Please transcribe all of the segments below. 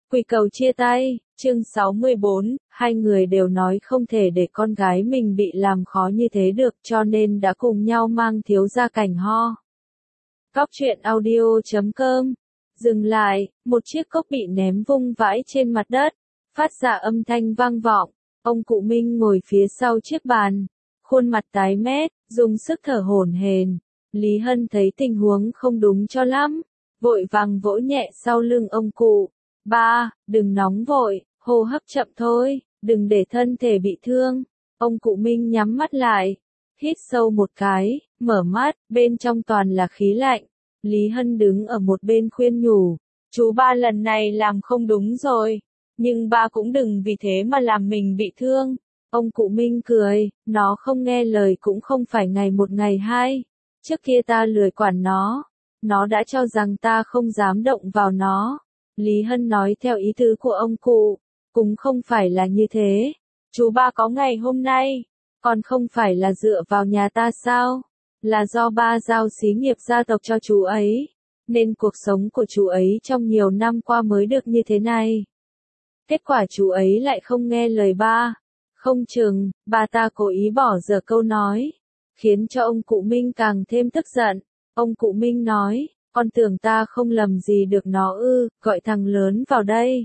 Quy cầu chia tay, chương 64, hai người đều nói không thể để con gái mình bị làm khó như thế được cho nên đã cùng nhau mang thiếu gia Cảnh Ho. Cóc truyện audio.com. Dừng lại, một chiếc cốc bị ném vung vãi trên mặt đất, phát ra âm thanh vang vọng. Ông cụ Minh ngồi phía sau chiếc bàn, khuôn mặt tái mét, dùng sức thở hổn hển. Lý Hân thấy tình huống không đúng cho lắm, vội vàng vỗ nhẹ sau lưng ông cụ. Ba, đừng nóng vội, hô hấp chậm thôi, đừng để thân thể bị thương. Ông cụ Minh nhắm mắt lại, hít sâu một cái, mở mắt, bên trong toàn là khí lạnh. Lý Hân đứng ở một bên khuyên nhủ, chú ba lần này làm không đúng rồi, nhưng ba cũng đừng vì thế mà làm mình bị thương. Ông cụ Minh cười, nó không nghe lời cũng không phải ngày một ngày hai, trước kia ta lười quản nó đã cho rằng ta không dám động vào nó. Lý Hân nói theo ý tứ của ông cụ, cũng không phải là như thế. Chú ba có ngày hôm nay, còn không phải là dựa vào nhà ta sao? Là do ba giao xí nghiệp gia tộc cho chú ấy, nên cuộc sống của chú ấy trong nhiều năm qua mới được như thế này. Kết quả chú ấy lại không nghe lời ba. Không chừng, ba ta cố ý bỏ dở câu nói, khiến cho ông cụ Minh càng thêm tức giận. Ông cụ Minh nói, con tưởng ta không lầm gì được nó ư, gọi thằng lớn vào đây.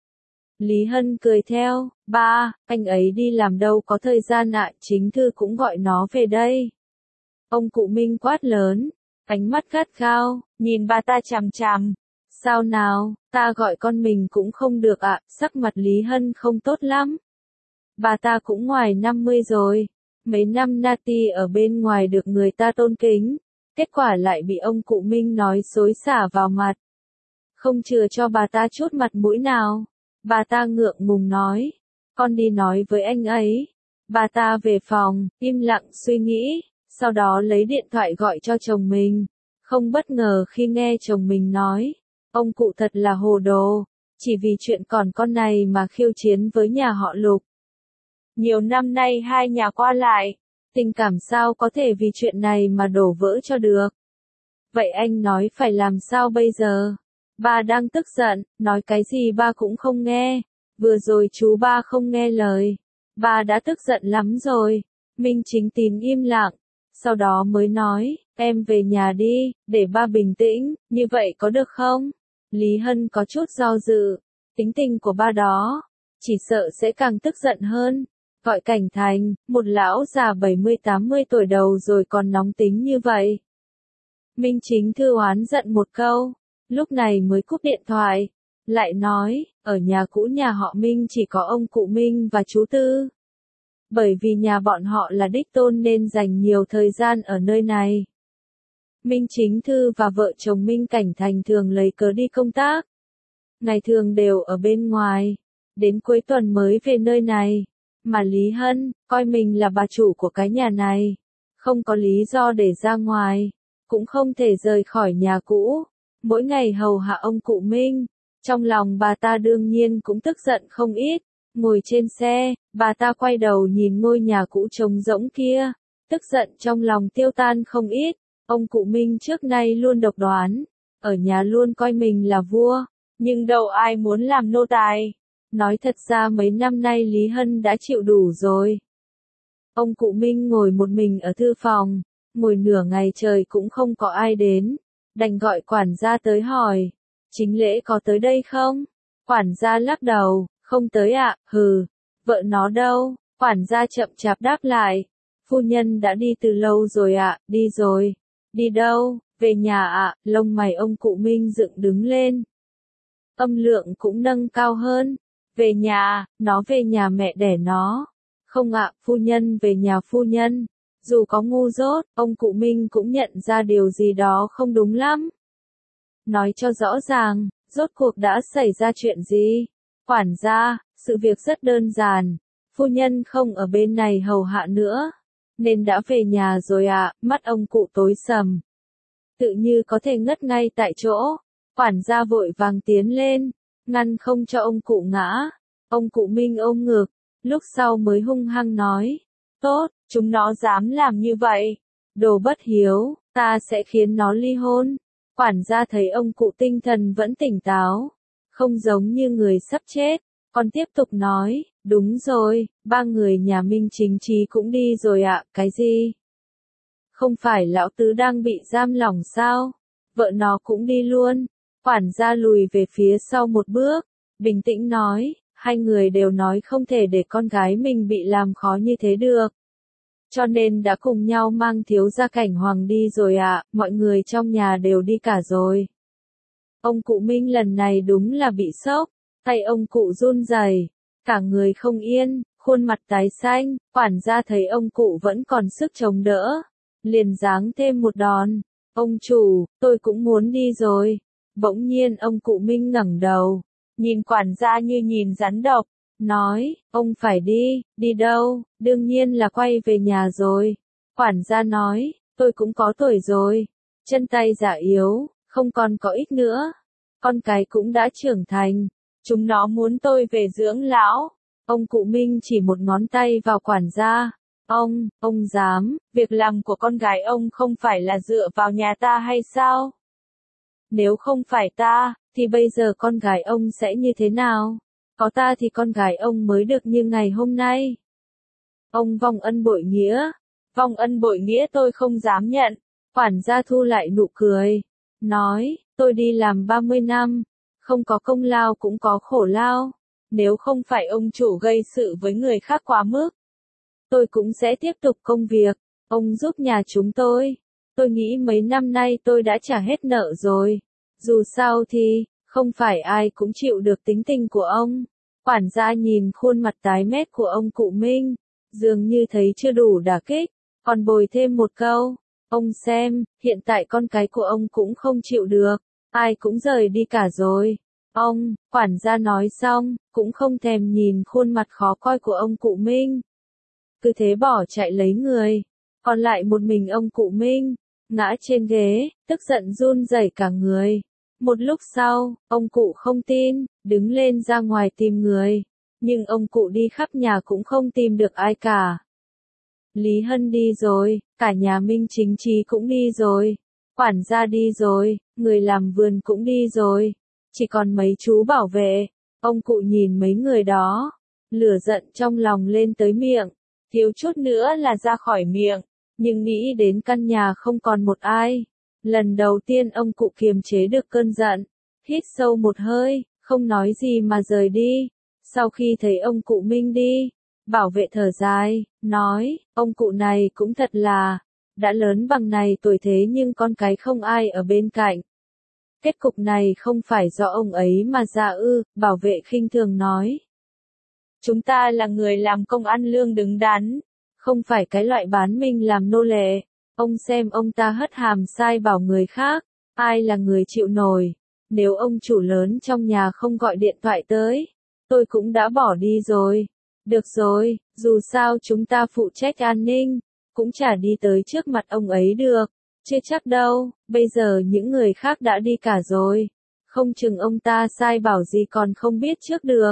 Lý Hân cười theo, ba, anh ấy đi làm đâu có thời gian ạ, chính thư cũng gọi nó về đây. Ông cụ Minh quát lớn, ánh mắt gắt gao, nhìn ba ta chằm chằm. Sao nào, ta gọi con mình cũng không được ạ, sắc mặt Lý Hân không tốt lắm. Bà ta cũng ngoài 50 rồi, mấy năm Nati ở bên ngoài được người ta tôn kính, kết quả lại bị ông cụ Minh nói xối xả vào mặt. Không chừa cho bà ta chút mặt mũi nào, bà ta ngượng ngùng nói, con đi nói với anh ấy. Bà ta về phòng, im lặng suy nghĩ, sau đó lấy điện thoại gọi cho chồng mình, không bất ngờ khi nghe chồng mình nói, ông cụ thật là hồ đồ, chỉ vì chuyện còn con này mà khiêu chiến với nhà họ Lục. Nhiều năm nay hai nhà qua lại, tình cảm sao có thể vì chuyện này mà đổ vỡ cho được. Vậy anh nói phải làm sao bây giờ? Ba đang tức giận, nói cái gì ba cũng không nghe. Vừa rồi chú ba không nghe lời. Ba đã tức giận lắm rồi. Minh Chính Tín im lặng. Sau đó mới nói, em về nhà đi, để ba bình tĩnh, như vậy có được không? Lý Hân có chút do dự. Tính tình của ba đó, chỉ sợ sẽ càng tức giận hơn. Gọi Cảnh Thành, một lão già 70-80 tuổi đầu rồi còn nóng tính như vậy. Minh Chính Thư oán giận một câu, lúc này mới cúp điện thoại, lại nói, ở nhà cũ nhà họ Minh chỉ có ông cụ Minh và chú Tư. Bởi vì nhà bọn họ là đích tôn nên dành nhiều thời gian ở nơi này. Minh Chính Thư và vợ chồng Minh Cảnh Thành thường lấy cớ đi công tác. Ngày thường đều ở bên ngoài, đến cuối tuần mới về nơi này. Mà Lý Hân, coi mình là bà chủ của cái nhà này, không có lý do để ra ngoài, cũng không thể rời khỏi nhà cũ, mỗi ngày hầu hạ ông cụ Minh. Trong lòng bà ta đương nhiên cũng tức giận không ít, ngồi trên xe, bà ta quay đầu nhìn ngôi nhà cũ trống rỗng kia, tức giận trong lòng tiêu tan không ít. Ông cụ Minh trước nay luôn độc đoán, ở nhà luôn coi mình là vua, nhưng đâu ai muốn làm nô tài. Nói thật ra mấy năm nay Lý Hân đã chịu đủ rồi. Ông cụ Minh ngồi một mình ở thư phòng, ngồi nửa ngày trời cũng không có ai đến, đành gọi quản gia tới hỏi, Chính Lễ có tới đây không? Quản gia lắc đầu, không tới ạ, hừ, vợ nó đâu? Quản gia chậm chạp đáp lại, phu nhân đã đi từ lâu rồi ạ, đi rồi. Đi đâu? Về nhà ạ, lông mày ông cụ Minh dựng đứng lên. Âm lượng cũng nâng cao hơn. Về nhà, nó về nhà mẹ đẻ nó. Không ạ, phu nhân về nhà phu nhân. Dù có ngu dốt, ông cụ Minh cũng nhận ra điều gì đó không đúng lắm. Nói cho rõ ràng, rốt cuộc đã xảy ra chuyện gì? Quản gia, sự việc rất đơn giản. Phu nhân không ở bên này hầu hạ nữa, nên đã về nhà rồi ạ. Mắt ông cụ tối sầm, tự như có thể ngất ngay tại chỗ. Quản gia vội vàng tiến lên, ngăn không cho ông cụ ngã. Ông cụ Minh ôm ngực, lúc sau mới hung hăng nói, tốt, chúng nó dám làm như vậy. Đồ bất hiếu, ta sẽ khiến nó ly hôn. Quản gia thấy ông cụ tinh thần vẫn tỉnh táo, không giống như người sắp chết. Còn tiếp tục nói, đúng rồi, ba người nhà Minh Chính Chí cũng đi rồi ạ, cái gì? Không phải lão tứ đang bị giam lỏng sao? Vợ nó cũng đi luôn. Quản gia lùi về phía sau một bước, bình tĩnh nói, hai người đều nói không thể để con gái mình bị làm khó như thế được. Cho nên đã cùng nhau mang thiếu gia Cảnh Hoàng đi rồi ạ, mọi người trong nhà đều đi cả rồi. Ông cụ Minh lần này đúng là bị sốc, tay ông cụ run rẩy, cả người không yên, khuôn mặt tái xanh, quản gia thấy ông cụ vẫn còn sức chống đỡ, liền giáng thêm một đòn. Ông chủ, tôi cũng muốn đi rồi. Bỗng nhiên ông cụ Minh ngẩng đầu, nhìn quản gia như nhìn rắn độc, nói, ông phải đi, đi đâu, đương nhiên là quay về nhà rồi. Quản gia nói, tôi cũng có tuổi rồi, chân tay già yếu, không còn có ích nữa. Con cái cũng đã trưởng thành, chúng nó muốn tôi về dưỡng lão. Ông cụ Minh chỉ một ngón tay vào quản gia. Ông dám, việc làm của con gái ông không phải là dựa vào nhà ta hay sao? Nếu không phải ta, thì bây giờ con gái ông sẽ như thế nào? Có ta thì con gái ông mới được như ngày hôm nay. Ông vong ân bội nghĩa. Vong ân bội nghĩa tôi không dám nhận. Quản gia thu lại nụ cười. Nói, tôi đi làm 30 năm. Không có công lao cũng có khổ lao. Nếu không phải ông chủ gây sự với người khác quá mức, tôi cũng sẽ tiếp tục công việc. Ông giúp nhà chúng tôi. Tôi nghĩ mấy năm nay tôi đã trả hết nợ rồi. Dù sao thì, không phải ai cũng chịu được tính tình của ông. Quản gia nhìn khuôn mặt tái mét của ông cụ Minh, dường như thấy chưa đủ đả kích, còn bồi thêm một câu. Ông xem, hiện tại con cái của ông cũng không chịu được, ai cũng rời đi cả rồi. Quản gia nói xong, cũng không thèm nhìn khuôn mặt khó coi của ông cụ Minh. Cứ thế bỏ chạy lấy người, còn lại một mình ông cụ Minh, ngã trên ghế, tức giận run rẩy cả người. Một lúc sau, ông cụ không tin, đứng lên ra ngoài tìm người. Nhưng ông cụ đi khắp nhà cũng không tìm được ai cả. Lý Hân đi rồi, cả nhà Minh Chính Chí cũng đi rồi. Quản gia đi rồi, người làm vườn cũng đi rồi. Chỉ còn mấy chú bảo vệ. Ông cụ nhìn mấy người đó, lửa giận trong lòng lên tới miệng, thiếu chút nữa là ra khỏi miệng, nhưng nghĩ đến căn nhà không còn một ai. Lần đầu tiên ông cụ kiềm chế được cơn giận, hít sâu một hơi, không nói gì mà rời đi. Sau khi thấy ông cụ Minh đi, bảo vệ thở dài, nói, ông cụ này cũng thật là, đã lớn bằng này tuổi thế nhưng con cái không ai ở bên cạnh. Kết cục này không phải do ông ấy mà ra ư, bảo vệ khinh thường nói. Chúng ta là người làm công ăn lương đứng đắn, không phải cái loại bán mình làm nô lệ. Ông xem ông ta hất hàm sai bảo người khác, ai là người chịu nổi. Nếu ông chủ lớn trong nhà không gọi điện thoại tới, tôi cũng đã bỏ đi rồi. Được rồi, dù sao chúng ta phụ trách an ninh, cũng chả đi tới trước mặt ông ấy được. Chưa chắc đâu, bây giờ những người khác đã đi cả rồi. Không chừng ông ta sai bảo gì còn không biết trước được.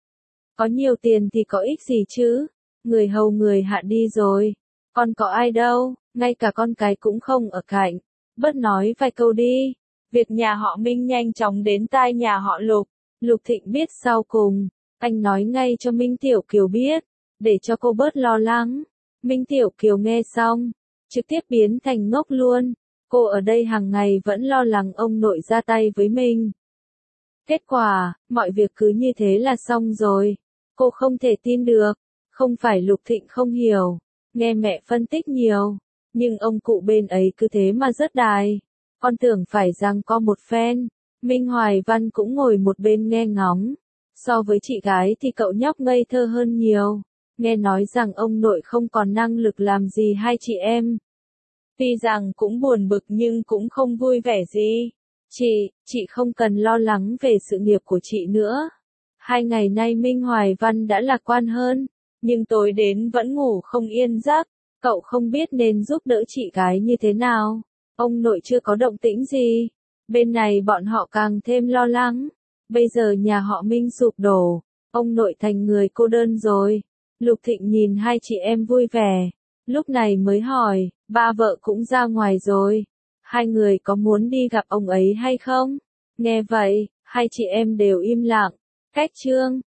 Có nhiều tiền thì có ích gì chứ, người hầu người hạ đi rồi. Còn có ai đâu, ngay cả con cái cũng không ở cạnh. Bớt nói vài câu đi. Việc nhà họ Minh nhanh chóng đến tai nhà họ Lục. Lục Thịnh biết sau cùng. Anh nói ngay cho Minh Tiểu Kiều biết, để cho cô bớt lo lắng. Minh Tiểu Kiều nghe xong, trực tiếp biến thành ngốc luôn. Cô ở đây hàng ngày vẫn lo lắng ông nội ra tay với mình. Kết quả, mọi việc cứ như thế là xong rồi. Cô không thể tin được. Không phải Lục Thịnh không hiểu, nghe mẹ phân tích nhiều, nhưng ông cụ bên ấy cứ thế mà rất đài. Con tưởng phải giằng co một phen. Minh Hoài Văn cũng ngồi một bên nghe ngóng. So với chị gái thì cậu nhóc ngây thơ hơn nhiều. Nghe nói rằng ông nội không còn năng lực làm gì hai chị em. Tuy rằng cũng buồn bực nhưng cũng không vui vẻ gì. Chị không cần lo lắng về sự nghiệp của chị nữa. 2 ngày nay Minh Hoài Văn đã lạc quan hơn, nhưng tối đến vẫn ngủ không yên giấc. Cậu không biết nên giúp đỡ chị gái như thế nào. Ông nội chưa có động tĩnh gì. Bên này bọn họ càng thêm lo lắng. Bây giờ nhà họ Minh sụp đổ. Ông nội thành người cô đơn rồi. Lục Thịnh nhìn hai chị em vui vẻ. Lúc này mới hỏi, ba vợ cũng ra ngoài rồi. Hai người có muốn đi gặp ông ấy hay không? Nghe vậy, hai chị em đều im lặng. Cách chương